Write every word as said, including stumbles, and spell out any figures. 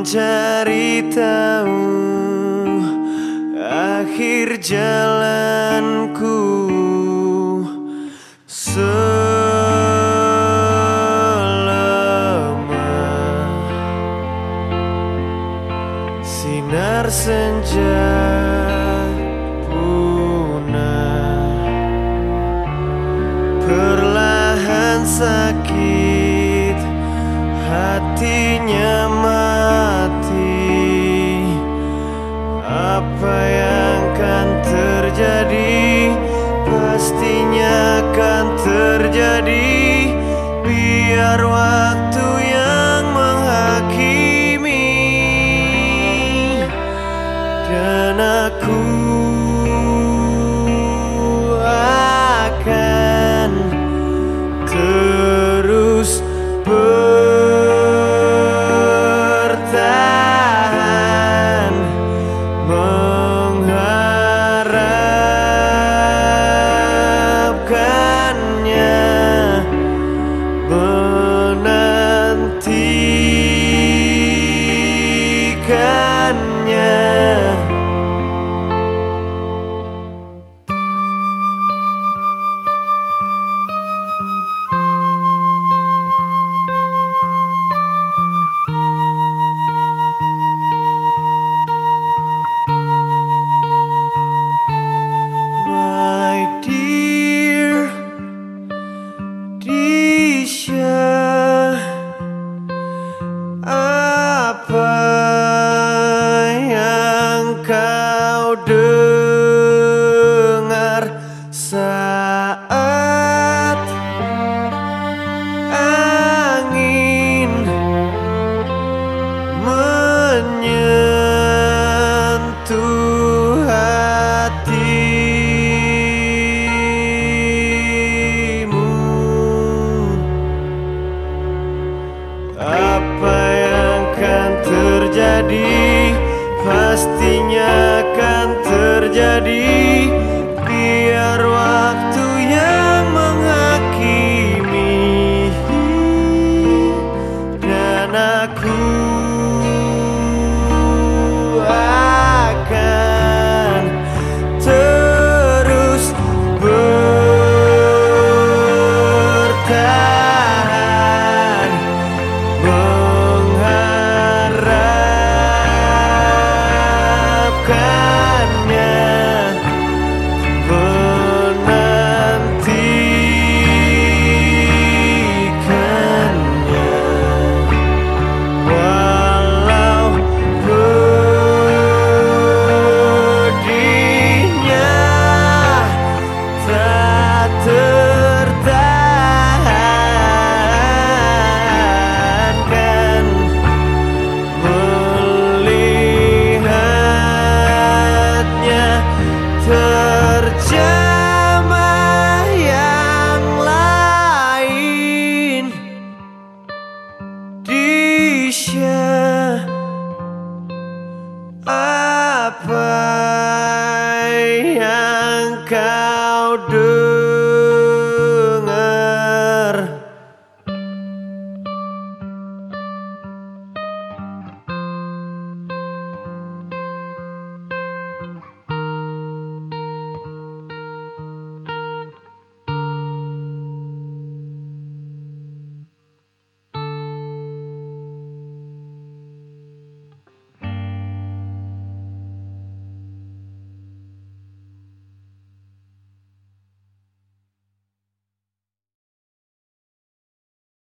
mencari tahu akhir jalanku. Selama sinar senja punah, perlahan sakit hatinya mati. Apa yang akan terjadi, pastinya akan terjadi. Biar waktu yang menghakimi, dan aku akan terus bertahan, mengharapkannya, menantikannya. Apa yang kau dengar saat angin menyentuh hatimu? Apa terjadi, pastinya akan terjadi. Biar waktu yang menghakimi, dan aku akan terus bertahan, terjamah yang lain di